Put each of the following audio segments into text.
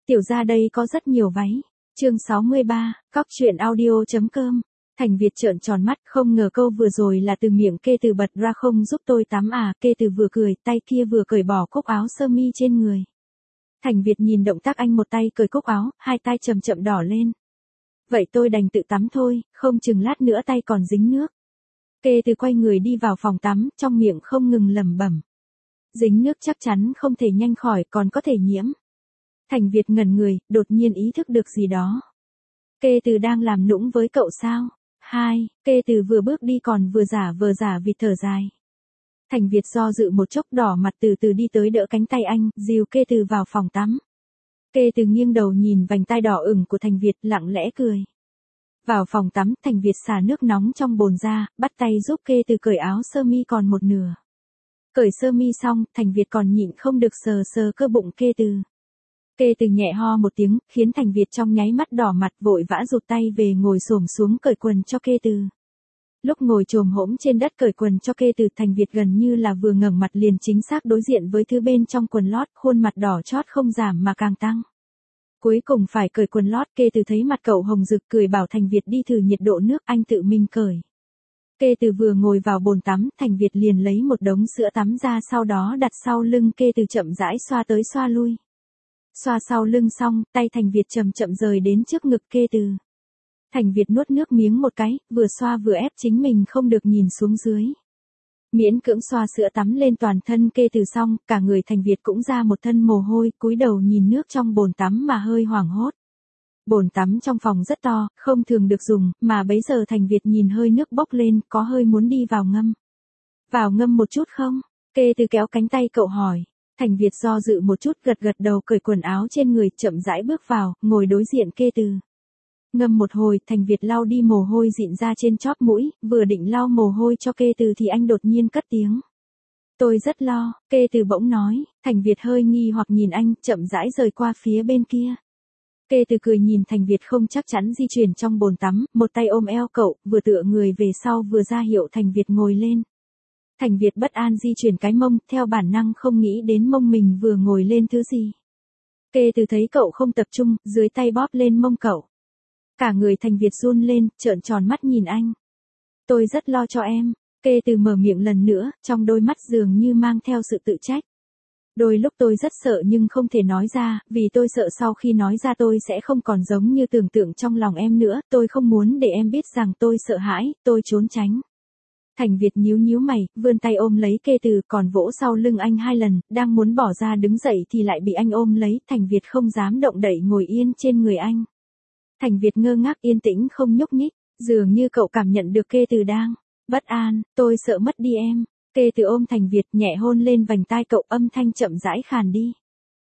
Tiểu ra đây có rất nhiều váy. Chương 63, Cóc truyện audio.com. Thành Việt trợn tròn mắt, không ngờ câu vừa rồi là từ miệng Kê Từ bật ra. Không giúp tôi tắm à? Kê Từ vừa cười, tay kia vừa cởi bỏ cúc áo sơ mi trên người. Thành Việt nhìn động tác anh, một tay cởi cúc áo, hai tay chậm chậm đỏ lên. Vậy tôi đành tự tắm thôi, không chừng lát nữa tay còn dính nước. Kê Từ quay người đi vào phòng tắm, trong miệng không ngừng lẩm bẩm. Dính nước chắc chắn không thể nhanh khỏi, còn có thể nhiễm. Thành Việt ngẩn người, đột nhiên ý thức được gì đó. Kê Từ đang làm nũng với cậu sao? Kê Từ vừa bước đi còn vừa giả vịt thở dài. Thành Việt do dự một chốc, đỏ mặt từ từ đi tới đỡ cánh tay anh, dìu Kê Từ vào phòng tắm. Kê Từ nghiêng đầu nhìn vành tai đỏ ửng của Thành Việt, lặng lẽ cười. Vào phòng tắm, Thành Việt xả nước nóng trong bồn ra, bắt tay giúp Kê Từ cởi áo sơ mi còn một nửa. Cởi sơ mi xong, Thành Việt còn nhịn không được sờ cơ bụng Kê Từ. Kê Từ nhẹ ho một tiếng, khiến Thành Việt trong nháy mắt đỏ mặt, vội vã rụt tay về ngồi xổm xuống cởi quần cho Kê Từ. Lúc ngồi chồm hổm trên đất cởi quần cho Kê Từ, Thành Việt gần như là vừa ngẩng mặt liền chính xác đối diện với thứ bên trong quần lót, khuôn mặt đỏ chót không giảm mà càng tăng. Cuối cùng phải cởi quần lót, Kê Từ thấy mặt cậu hồng rực, cười bảo Thành Việt đi thử nhiệt độ nước, anh tự mình cởi. Kê Từ vừa ngồi vào bồn tắm, Thành Việt liền lấy một đống sữa tắm ra, sau đó đặt sau lưng Kê Từ chậm rãi xoa tới xoa lui. Xoa sau lưng xong, tay Thành Việt chậm chậm rời đến trước ngực Kê Từ. Thành Việt nuốt nước miếng một cái, vừa xoa vừa ép chính mình không được nhìn xuống dưới. Miễn cưỡng xoa sữa tắm lên toàn thân Kê Từ xong, cả người Thành Việt cũng ra một thân mồ hôi, cúi đầu nhìn nước trong bồn tắm mà hơi hoảng hốt. Bồn tắm trong phòng rất to, không thường được dùng, mà bấy giờ Thành Việt nhìn hơi nước bốc lên, có hơi muốn đi vào ngâm. Vào ngâm một chút không? Kê Từ kéo cánh tay cậu hỏi. Thành Việt do dự một chút, gật đầu, cởi quần áo trên người, chậm rãi bước vào, ngồi đối diện Kê Từ. Ngâm một hồi, Thành Việt lau đi mồ hôi dịn ra trên chóp mũi, vừa định lau mồ hôi cho Kê Từ thì anh đột nhiên cất tiếng. Tôi rất lo, Kê Từ bỗng nói. Thành Việt hơi nghi hoặc nhìn anh, chậm rãi rời qua phía bên kia. Kê Từ cười nhìn Thành Việt không chắc chắn di chuyển trong bồn tắm, một tay ôm eo cậu, vừa tựa người về sau vừa ra hiệu Thành Việt ngồi lên. Thành Việt bất an di chuyển cái mông, theo bản năng không nghĩ đến mông mình vừa ngồi lên thứ gì. Kê Từ thấy cậu không tập trung, dưới tay bóp lên mông cậu. Cả người Thành Việt run lên, trợn tròn mắt nhìn anh. Tôi rất lo cho em. Kê Từ mở miệng lần nữa, trong đôi mắt dường như mang theo sự tự trách. Đôi lúc tôi rất sợ nhưng không thể nói ra, vì tôi sợ sau khi nói ra tôi sẽ không còn giống như tưởng tượng trong lòng em nữa, tôi không muốn để em biết rằng tôi sợ hãi, tôi trốn tránh. Thành Việt nhíu mày, vươn tay ôm lấy Kê Từ, còn vỗ sau lưng anh 2 lần, đang muốn bỏ ra đứng dậy thì lại bị anh ôm lấy, Thành Việt không dám động đậy, ngồi yên trên người anh. Thành Việt ngơ ngác yên tĩnh không nhúc nhích, dường như cậu cảm nhận được Kê Từ đang bất an, tôi sợ mất đi em. Kê Từ ôm Thành Việt, nhẹ hôn lên vành tai cậu, âm thanh chậm rãi khàn đi.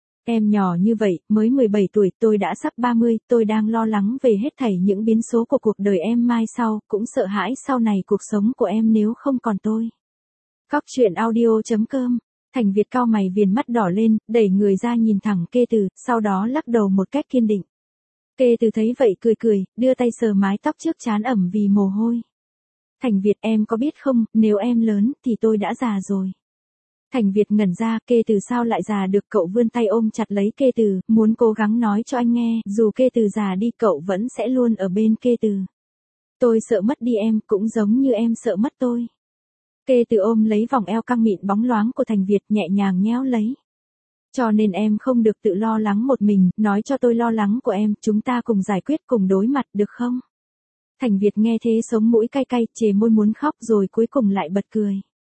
Em nhỏ như vậy, mới 17 tuổi, tôi đã sắp 30, tôi đang lo lắng về hết thảy những biến số của cuộc đời em mai sau, cũng sợ hãi sau này cuộc sống của em nếu không còn tôi. Cóc truyện audio.com. Thành Việt cau mày, viền mắt đỏ lên, đẩy người ra nhìn thẳng Kê Từ, sau đó lắc đầu một cách kiên định. Kê Từ thấy vậy cười, đưa tay sờ mái tóc trước trán ẩm vì mồ hôi. Thành Việt, em có biết không, nếu em lớn thì tôi đã già rồi. Thành Việt ngẩn ra, Kê Từ sao lại già được, cậu vươn tay ôm chặt lấy Kê Từ, muốn cố gắng nói cho anh nghe, dù Kê Từ già đi cậu vẫn sẽ luôn ở bên Kê Từ. Tôi sợ mất đi em, cũng giống như em sợ mất tôi. Kê Từ ôm lấy vòng eo căng mịn bóng loáng của Thành Việt, nhẹ nhàng nhéo lấy. Cho nên em không được tự lo lắng một mình, nói cho tôi lo lắng của em, chúng ta cùng giải quyết, cùng đối mặt, được không? Thành Việt nghe thế sống mũi cay, chề môi muốn khóc rồi cuối cùng lại bật cười.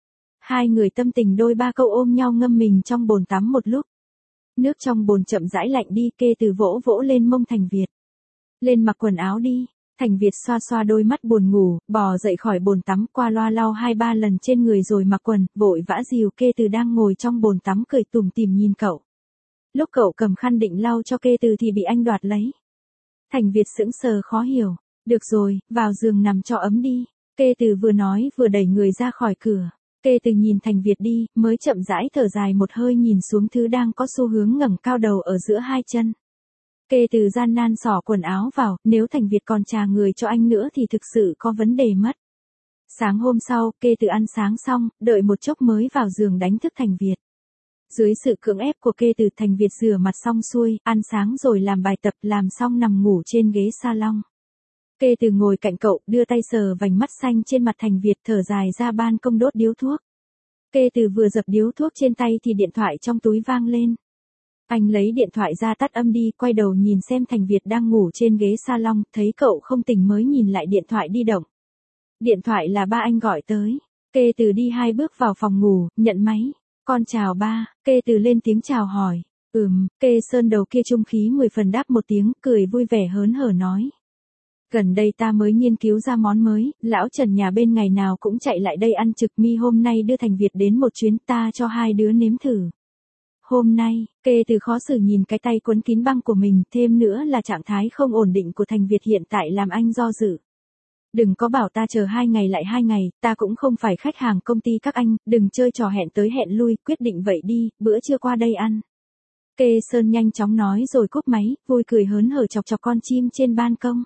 Hai người tâm tình đôi ba câu ôm nhau ngâm mình trong bồn tắm một lúc. Nước trong bồn chậm rãi lạnh đi, Kê Từ vỗ lên mông Thành Việt. Lên mặc quần áo đi. Thành Việt xoa đôi mắt buồn ngủ, bò dậy khỏi bồn tắm, qua loa lau 2-3 lần trên người rồi mặc quần, vội vã dìu Kê Từ đang ngồi trong bồn tắm cười tủm tỉm nhìn cậu. Lúc cậu cầm khăn định lau cho Kê Từ thì bị anh đoạt lấy. Thành Việt sững sờ khó hiểu. Được rồi, vào giường nằm cho ấm đi. Kê Từ vừa nói vừa đẩy người ra khỏi cửa. Kê Từ nhìn Thành Việt đi, mới chậm rãi thở dài một hơi nhìn xuống thứ đang có xu hướng ngẩng cao đầu ở giữa hai chân. Kê Từ gian nan xỏ quần áo vào, nếu Thành Việt còn chà người cho anh nữa thì thực sự có vấn đề mất. Sáng hôm sau, Kê Từ ăn sáng xong, đợi một chốc mới vào giường đánh thức Thành Việt. Dưới sự cưỡng ép của Kê Từ, Thành Việt rửa mặt xong xuôi, ăn sáng rồi làm bài tập, làm xong nằm ngủ trên ghế salon. Kê Từ ngồi cạnh cậu, đưa tay sờ vành mắt xanh trên mặt Thành Việt, thở dài ra ban công đốt điếu thuốc. Kê Từ vừa dập điếu thuốc trên tay thì điện thoại trong túi vang lên. Anh lấy điện thoại ra tắt âm đi, quay đầu nhìn xem Thành Việt đang ngủ trên ghế salon, thấy cậu không tỉnh mới nhìn lại điện thoại di động. Điện thoại là ba anh gọi tới. Kê Từ đi 2 bước vào phòng ngủ, nhận máy. Con chào ba. Kê Từ lên tiếng chào hỏi. Kê Sơn đầu kia trung khí 10 phần đáp một tiếng, cười vui vẻ hớn hở nói. Gần đây ta mới nghiên cứu ra món mới, lão Trần nhà bên ngày nào cũng chạy lại đây ăn trực, mi hôm nay đưa Thành Việt đến một chuyến, ta cho hai đứa nếm thử. Hôm nay, Kê Từ khó xử nhìn cái tay quấn kín băng của mình, thêm nữa là trạng thái không ổn định của Thành Việt hiện tại làm anh do dự. Đừng có bảo ta chờ 2 ngày lại 2 ngày, ta cũng không phải khách hàng công ty các anh, đừng chơi trò hẹn tới hẹn lui, quyết định vậy đi, bữa trưa qua đây ăn. Kê Sơn nhanh chóng nói rồi cúp máy, vui cười hớn hở chọc chọc con chim trên ban công.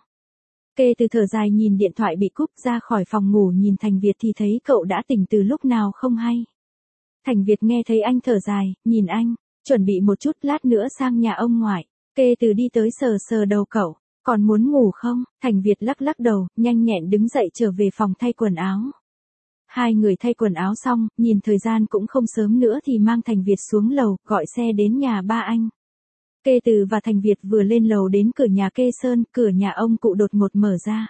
Kê Từ thở dài nhìn điện thoại bị cúp, ra khỏi phòng ngủ nhìn Thành Việt thì thấy cậu đã tỉnh từ lúc nào không hay. Thành Việt nghe thấy anh thở dài, nhìn anh, chuẩn bị một chút, lát nữa sang nhà ông ngoại. Kê Từ đi tới sờ sờ đầu cậu, còn muốn ngủ không? Thành Việt lắc lắc đầu, nhanh nhẹn đứng dậy trở về phòng thay quần áo. Hai người thay quần áo xong, nhìn thời gian cũng không sớm nữa thì mang Thành Việt xuống lầu, gọi xe đến nhà ba anh. Kê Từ và Thành Việt vừa lên lầu đến cửa nhà Kê Sơn, cửa nhà ông cụ đột ngột mở ra.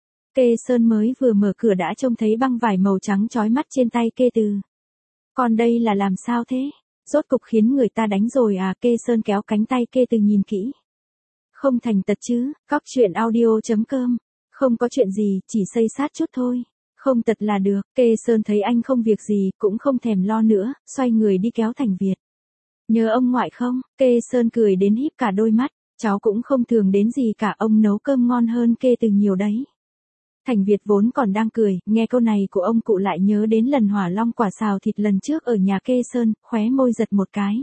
Kê Sơn mới vừa mở cửa đã trông thấy băng vải màu trắng chói mắt trên tay Kê Từ. Còn đây là làm sao thế? Rốt cục khiến người ta đánh rồi à? Kê Sơn kéo cánh tay Kê Từ nhìn kỹ. Không thành tật chứ? Cóc truyện audio.com. Không có chuyện gì, chỉ xây sát chút thôi. Không tật là được. Kê Sơn thấy anh không việc gì, cũng không thèm lo nữa, xoay người đi kéo Thành Việt. Nhớ ông ngoại không? Kê Sơn cười đến híp cả đôi mắt. Cháu cũng không thường đến gì cả, ông nấu cơm ngon hơn Kê Từ nhiều đấy. Thành Việt vốn còn đang cười, nghe câu này của ông cụ lại nhớ đến lần hỏa long quả xào thịt lần trước ở nhà Kê Sơn, khóe môi giật một cái.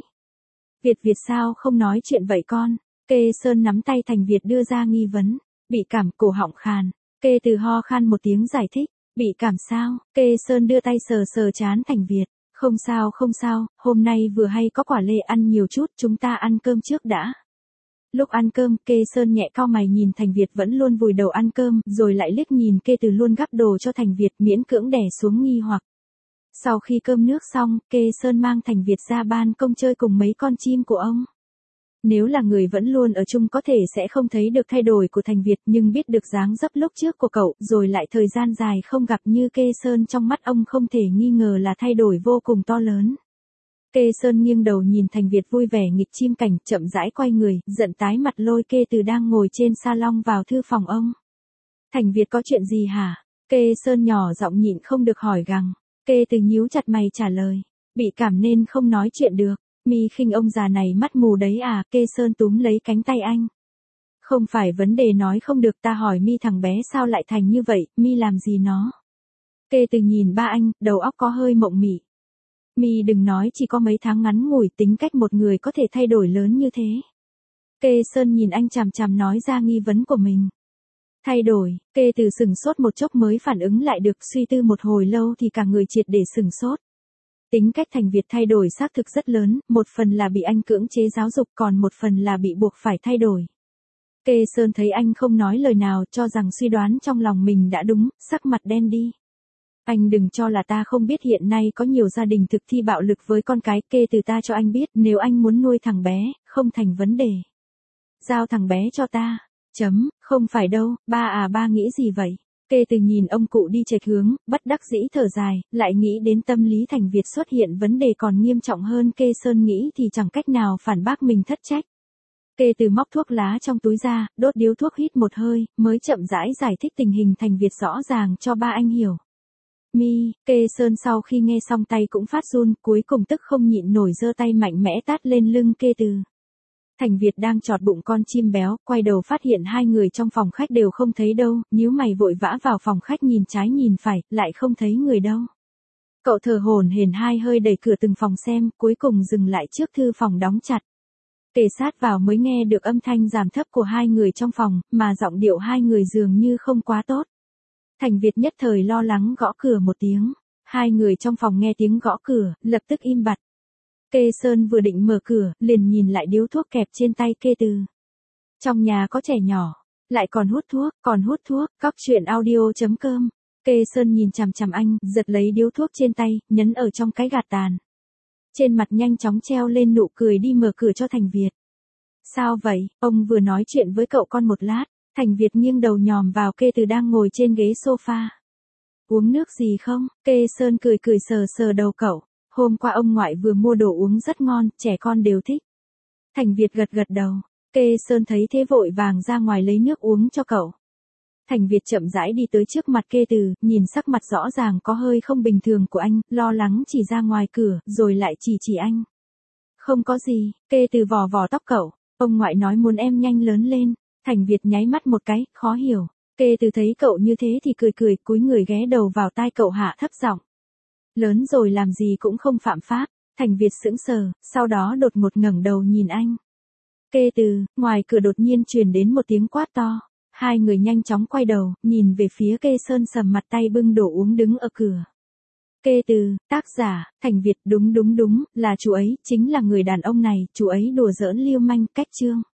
Việt sao không nói chuyện vậy con? Kê Sơn nắm tay Thành Việt đưa ra nghi vấn. Bị cảm, cổ họng khàn. Kê Từ ho khan một tiếng giải thích. Bị cảm sao? Kê Sơn đưa tay sờ sờ trán Thành Việt. Không sao, hôm nay vừa hay có quả lê, ăn nhiều chút, chúng ta ăn cơm trước đã. Lúc ăn cơm, Kê Sơn nhẹ cau mày nhìn Thành Việt vẫn luôn vùi đầu ăn cơm, rồi lại liếc nhìn Kê Từ luôn gắp đồ cho Thành Việt, miễn cưỡng đè xuống nghi hoặc. Sau khi cơm nước xong, Kê Sơn mang Thành Việt ra ban công chơi cùng mấy con chim của ông. Nếu là người vẫn luôn ở chung có thể sẽ không thấy được thay đổi của Thành Việt, nhưng biết được dáng dấp lúc trước của cậu, rồi lại thời gian dài không gặp như Kê Sơn, trong mắt ông không thể nghi ngờ là thay đổi vô cùng to lớn. Kê Sơn nghiêng đầu nhìn Thành Việt vui vẻ nghịch chim cảnh, chậm rãi quay người, giận tái mặt lôi Kê Từ đang ngồi trên salon vào thư phòng ông. Thành Việt có chuyện gì hả? Kê Sơn nhỏ giọng nhịn không được hỏi gằng. Kê Từ nhíu chặt mày trả lời. Bị cảm nên không nói chuyện được. Mi khinh ông già này mắt mù đấy à? Kê Sơn túm lấy cánh tay anh. Không phải vấn đề nói không được, ta hỏi Mi thằng bé sao lại thành như vậy, Mi làm gì nó? Kê Từ nhìn ba anh, đầu óc có hơi mộng mị. Mi đừng nói chỉ có mấy tháng ngắn ngủi, tính cách một người có thể thay đổi lớn như thế. Kê Sơn nhìn anh chằm chằm nói ra nghi vấn của mình. Thay đổi? Kê Từ sửng sốt một chốc mới phản ứng lại được, suy tư một hồi lâu thì cả người triệt để sửng sốt. Tính cách Thành Việt thay đổi xác thực rất lớn, một phần là bị anh cưỡng chế giáo dục, còn một phần là bị buộc phải thay đổi. Kê Sơn thấy anh không nói lời nào, cho rằng suy đoán trong lòng mình đã đúng, sắc mặt đen đi. Anh đừng cho là ta không biết hiện nay có nhiều gia đình thực thi bạo lực với con cái. Kê Từ ta cho anh biết, nếu anh muốn nuôi thằng bé, không thành vấn đề. Giao thằng bé cho ta. Không phải đâu, ba nghĩ gì vậy? Kê Từ nhìn ông cụ đi chệch hướng, bất đắc dĩ thở dài, lại nghĩ đến tâm lý Thành Việt xuất hiện vấn đề còn nghiêm trọng hơn. Kê Sơn nghĩ thì chẳng cách nào phản bác mình thất trách. Kê Từ móc thuốc lá trong túi ra, đốt điếu thuốc hít một hơi, mới chậm rãi giải thích tình hình Thành Việt rõ ràng cho ba anh hiểu. Mi, Kê Sơn sau khi nghe xong tay cũng phát run, cuối cùng tức không nhịn nổi giơ tay mạnh mẽ tát lên lưng Kê Từ. Thành Việt đang chọt bụng con chim béo, quay đầu phát hiện hai người trong phòng khách đều không thấy đâu, nhíu mày vội vã vào phòng khách nhìn trái nhìn phải, lại không thấy người đâu. Cậu thở hổn hển hai hơi đẩy cửa từng phòng xem, cuối cùng dừng lại trước thư phòng đóng chặt. Kề sát vào mới nghe được âm thanh giảm thấp của hai người trong phòng, mà giọng điệu hai người dường như không quá tốt. Thành Việt nhất thời lo lắng gõ cửa một tiếng. Hai người trong phòng nghe tiếng gõ cửa, lập tức im bặt. Kê Sơn vừa định mở cửa, liền nhìn lại điếu thuốc kẹp trên tay Kê Từ. Trong nhà có trẻ nhỏ, lại còn hút thuốc, cóc truyện audio.com. Kê Sơn nhìn chằm chằm anh, giật lấy điếu thuốc trên tay, nhấn ở trong cái gạt tàn. Trên mặt nhanh chóng treo lên nụ cười đi mở cửa cho Thành Việt. Sao vậy, ông vừa nói chuyện với cậu con một lát. Thành Việt nghiêng đầu nhòm vào Kê Từ đang ngồi trên ghế sofa. Uống nước gì không? Kê Sơn cười cười sờ sờ đầu cậu. Hôm qua ông ngoại vừa mua đồ uống rất ngon, trẻ con đều thích. Thành Việt gật gật đầu. Kê Sơn thấy thế vội vàng ra ngoài lấy nước uống cho cậu. Thành Việt chậm rãi đi tới trước mặt Kê Từ, nhìn sắc mặt rõ ràng có hơi không bình thường của anh, lo lắng chỉ ra ngoài cửa, rồi lại chỉ anh. Không có gì, Kê Từ vò vò tóc cậu, ông ngoại nói muốn em nhanh lớn lên. Thành Việt nháy mắt một cái, khó hiểu. Kê Từ thấy cậu như thế thì cười cúi người ghé đầu vào tai cậu hạ thấp giọng. Lớn rồi làm gì cũng không phạm pháp. Thành Việt sững sờ, sau đó đột ngột ngẩng đầu nhìn anh. Kê Từ, ngoài cửa đột nhiên truyền đến một tiếng quát to. Hai người nhanh chóng quay đầu, nhìn về phía Kê Sơn sầm mặt tay bưng đồ uống đứng ở cửa. Kê Từ, tác giả, Thành Việt, đúng, là chú ấy, chính là người đàn ông này, chú ấy đùa giỡn lưu manh, cách chương.